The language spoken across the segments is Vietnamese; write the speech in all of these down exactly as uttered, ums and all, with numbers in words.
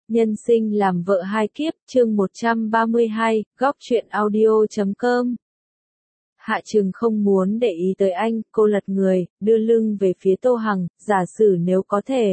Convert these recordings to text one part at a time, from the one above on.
Nhân sinh làm vợ hai kiếp, chương một trăm ba mươi hai, góc truyện audio chấm com. Hạ Trừng không muốn để ý tới anh, cô lật người, đưa lưng về phía Tô Hằng, giả sử nếu có thể.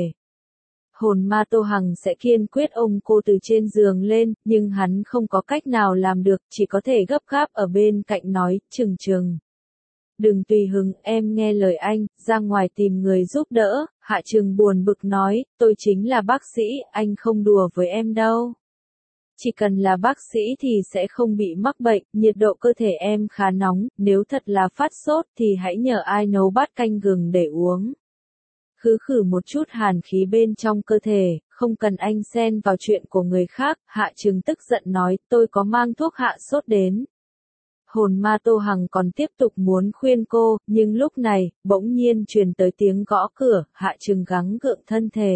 Hồn ma Tô Hằng sẽ kiên quyết ôm cô từ trên giường lên, nhưng hắn không có cách nào làm được, chỉ có thể gấp gáp ở bên cạnh nói, Trừng Trừng. Đừng tùy hứng, em nghe lời anh, ra ngoài tìm người giúp đỡ. Hạ Trừng buồn bực nói, tôi chính là bác sĩ, anh không đùa với em đâu. Chỉ cần là bác sĩ thì sẽ không bị mắc bệnh, nhiệt độ cơ thể em khá nóng, nếu thật là phát sốt thì hãy nhờ ai nấu bát canh gừng để uống. Khứ khử một chút hàn khí bên trong cơ thể, không cần anh xen vào chuyện của người khác. Hạ Trừng tức giận nói, tôi có mang thuốc hạ sốt đến. Hồn ma Tô Hằng còn tiếp tục muốn khuyên cô, nhưng lúc này, bỗng nhiên truyền tới tiếng gõ cửa. Hạ Trừng gắng gượng thân thể.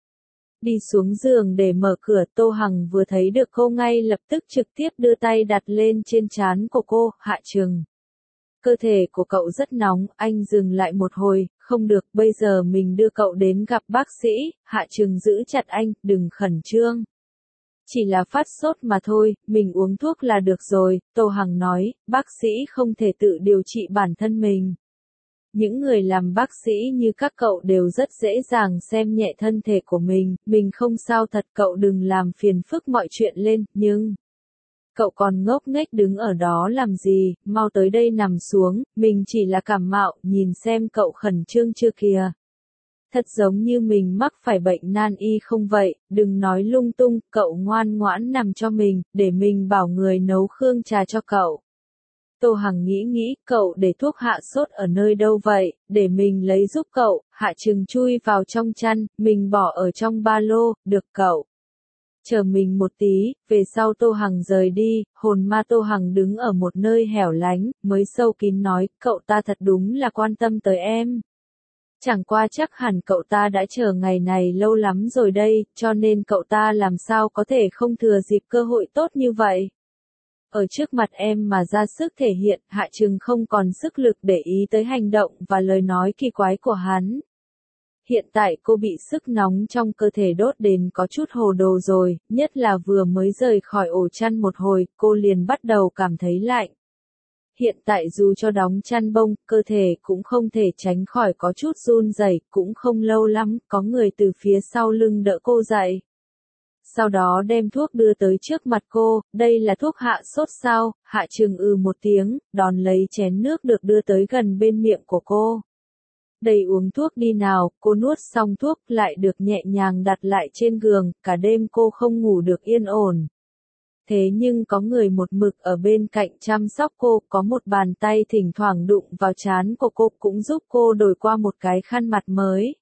Đi xuống giường để mở cửa, Tô Hằng vừa thấy được cô ngay lập tức trực tiếp đưa tay đặt lên trên trán của cô. Hạ Trừng. Cơ thể của cậu rất nóng, anh dừng lại một hồi, không được, bây giờ mình đưa cậu đến gặp bác sĩ. Hạ Trừng giữ chặt anh, đừng khẩn trương. Chỉ là phát sốt mà thôi, mình uống thuốc là được rồi. Tô Hằng nói, bác sĩ không thể tự điều trị bản thân mình. Những người làm bác sĩ như các cậu đều rất dễ dàng xem nhẹ thân thể của mình, mình không sao thật, cậu đừng làm phiền phức mọi chuyện lên, nhưng... Cậu còn ngốc nghếch đứng ở đó làm gì, mau tới đây nằm xuống, mình chỉ là cảm mạo, nhìn xem cậu khẩn trương chưa kìa. Thật giống như mình mắc phải bệnh nan y không vậy, đừng nói lung tung, cậu ngoan ngoãn nằm cho mình, để mình bảo người nấu khương trà cho cậu. Tô Hằng nghĩ nghĩ, cậu để thuốc hạ sốt ở nơi đâu vậy, để mình lấy giúp cậu. Hạ Trừng chui vào trong chăn, mình bỏ ở trong ba lô, được cậu. Chờ mình một tí, về sau Tô Hằng rời đi, hồn ma Tô Hằng đứng ở một nơi hẻo lánh, mới sâu kín nói, cậu ta thật đúng là quan tâm tới em. Chẳng qua chắc hẳn cậu ta đã chờ ngày này lâu lắm rồi đây, cho nên cậu ta làm sao có thể không thừa dịp cơ hội tốt như vậy. Ở trước mặt em mà ra sức thể hiện, Hạ Trừng không còn sức lực để ý tới hành động và lời nói kỳ quái của hắn. Hiện tại cô bị sức nóng trong cơ thể đốt đến có chút hồ đồ rồi, nhất là vừa mới rời khỏi ổ chăn một hồi, cô liền bắt đầu cảm thấy lạnh. Hiện tại dù cho đóng chăn bông, cơ thể cũng không thể tránh khỏi có chút run rẩy, cũng không lâu lắm, có người từ phía sau lưng đỡ cô dậy. Sau đó đem thuốc đưa tới trước mặt cô, đây là thuốc hạ sốt sao? Hạ Trừng ừ một tiếng, đón lấy chén nước được đưa tới gần bên miệng của cô. Đây uống thuốc đi nào, cô nuốt xong thuốc lại được nhẹ nhàng đặt lại trên giường, cả đêm cô không ngủ được yên ổn. Thế nhưng có người một mực ở bên cạnh chăm sóc cô, có một bàn tay thỉnh thoảng đụng vào trán của cô cũng giúp cô đổi qua một cái khăn mặt mới.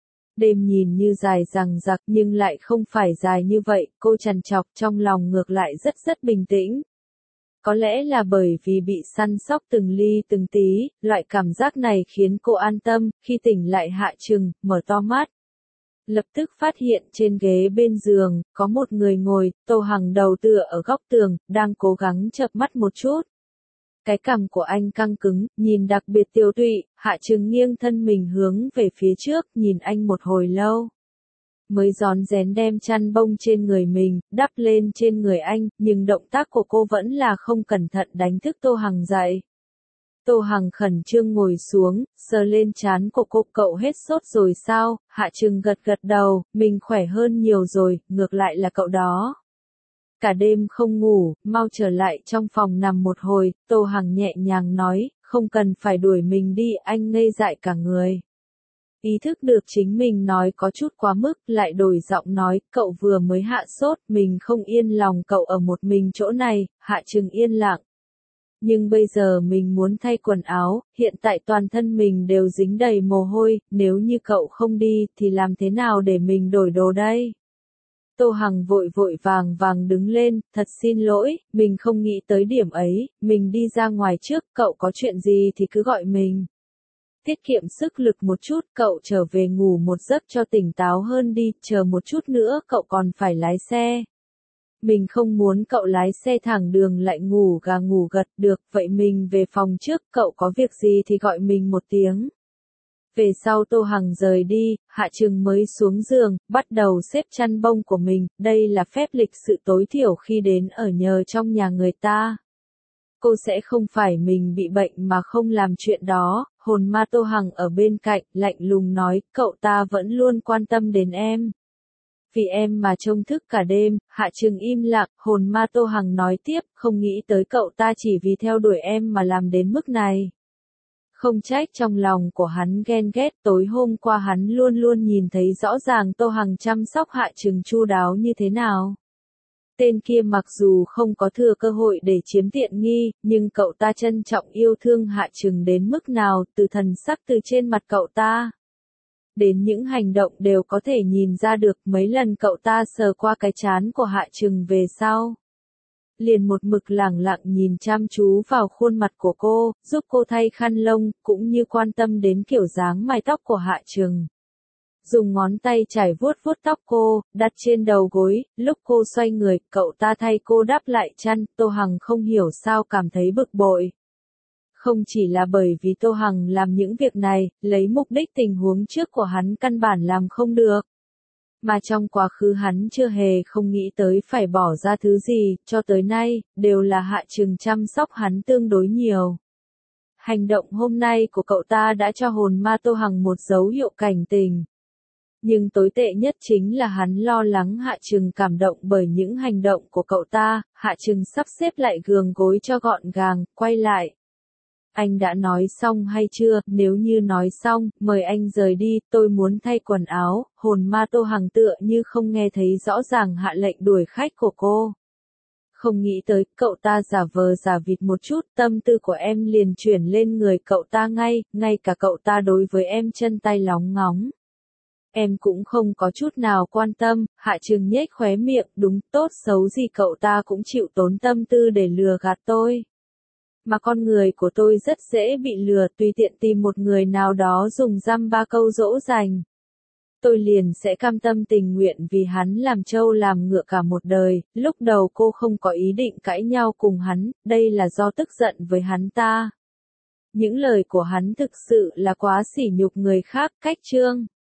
Đêm nhìn như dài dằng dặc nhưng lại không phải dài như vậy, cô trằn trọc trong lòng ngược lại rất rất bình tĩnh. Có lẽ là bởi vì bị săn sóc từng ly từng tí, loại cảm giác này khiến cô an tâm, khi tỉnh lại Hạ Trừng, mở to mắt. Lập tức phát hiện trên ghế bên giường, có một người ngồi, Tô Hằng đầu tựa ở góc tường, đang cố gắng chợp mắt một chút. Cái cằm của anh căng cứng, nhìn đặc biệt tiêu tụy. Hạ Trừng nghiêng thân mình hướng về phía trước, nhìn anh một hồi lâu. Mới rón rén đem chăn bông trên người mình, đắp lên trên người anh, nhưng động tác của cô vẫn là không cẩn thận đánh thức Tô Hằng dậy. Tô Hằng khẩn trương ngồi xuống, sờ lên trán của cô, cậu hết sốt rồi sao? Hạ Trừng gật gật đầu, mình khỏe hơn nhiều rồi, ngược lại là cậu đó. Cả đêm không ngủ, mau trở lại trong phòng nằm một hồi, Tô Hằng nhẹ nhàng nói, không cần phải đuổi mình đi, anh ngây dại cả người. Ý thức được chính mình nói có chút quá mức, lại đổi giọng nói, cậu vừa mới hạ sốt, mình không yên lòng cậu ở một mình chỗ này. Hạ Trừng yên lặng. Nhưng bây giờ mình muốn thay quần áo, hiện tại toàn thân mình đều dính đầy mồ hôi, nếu như cậu không đi thì làm thế nào để mình đổi đồ đây? Tô Hằng vội vội vàng vàng đứng lên, thật xin lỗi, mình không nghĩ tới điểm ấy, mình đi ra ngoài trước, cậu có chuyện gì thì cứ gọi mình. Tiết kiệm sức lực một chút, cậu trở về ngủ một giấc cho tỉnh táo hơn đi, chờ một chút nữa cậu còn phải lái xe. Mình không muốn cậu lái xe thẳng đường lại ngủ gà ngủ gật được, vậy mình về phòng trước, cậu có việc gì thì gọi mình một tiếng. Về sau Tô Hằng rời đi, Hạ Trừng mới xuống giường, bắt đầu xếp chăn bông của mình, đây là phép lịch sự tối thiểu khi đến ở nhờ trong nhà người ta. Cô sẽ không phải mình bị bệnh mà không làm chuyện đó, hồn ma Tô Hằng ở bên cạnh, lạnh lùng nói, cậu ta vẫn luôn quan tâm đến em. Vì em mà trông thức cả đêm, Hạ Trừng im lặng, hồn ma Tô Hằng nói tiếp, không nghĩ tới cậu ta chỉ vì theo đuổi em mà làm đến mức này. Không trách trong lòng của hắn ghen ghét, tối hôm qua hắn luôn luôn nhìn thấy rõ ràng Tô Hằng chăm sóc Hạ Trừng chu đáo như thế nào. Tên kia mặc dù không có thừa cơ hội để chiếm tiện nghi, nhưng cậu ta trân trọng yêu thương Hạ Trừng đến mức nào, từ thần sắc từ trên mặt cậu ta đến những hành động đều có thể nhìn ra được. Mấy lần cậu ta sờ qua cái trán của Hạ Trừng về sau, liền một mực lẳng lặng nhìn chăm chú vào khuôn mặt của cô, giúp cô thay khăn lông, cũng như quan tâm đến kiểu dáng mái tóc của Hạ Trừng. Dùng ngón tay chải vuốt vuốt tóc cô, đặt trên đầu gối, lúc cô xoay người, cậu ta thay cô đắp lại chăn, Tô Hằng không hiểu sao cảm thấy bực bội. Không chỉ là bởi vì Tô Hằng làm những việc này, lấy mục đích tình huống trước của hắn căn bản làm không được. Mà trong quá khứ hắn chưa hề không nghĩ tới phải bỏ ra thứ gì, cho tới nay, đều là Hạ Trừng chăm sóc hắn tương đối nhiều. Hành động hôm nay của cậu ta đã cho hồn ma Tô Hằng một dấu hiệu cảnh tình. Nhưng tồi tệ nhất chính là hắn lo lắng Hạ Trừng cảm động bởi những hành động của cậu ta. Hạ Trừng sắp xếp lại giường gối cho gọn gàng, quay lại. Anh đã nói xong hay chưa? Nếu như nói xong, mời anh rời đi, tôi muốn thay quần áo. Hồn ma Tô Hằng tựa như không nghe thấy rõ ràng hạ lệnh đuổi khách của cô. Không nghĩ tới, cậu ta giả vờ giả vịt một chút, tâm tư của em liền chuyển lên người cậu ta ngay, ngay cả cậu ta đối với em chân tay lóng ngóng. Em cũng không có chút nào quan tâm. Hạ Trừng nhếch khóe miệng, đúng, tốt xấu gì cậu ta cũng chịu tốn tâm tư để lừa gạt tôi. Mà con người của tôi rất dễ bị lừa, tùy tiện tìm một người nào đó dùng dăm ba câu dỗ dành. Tôi liền sẽ cam tâm tình nguyện vì hắn làm trâu làm ngựa cả một đời. Lúc đầu cô không có ý định cãi nhau cùng hắn, đây là do tức giận với hắn ta. Những lời của hắn thực sự là quá sỉ nhục người khác, cách chương.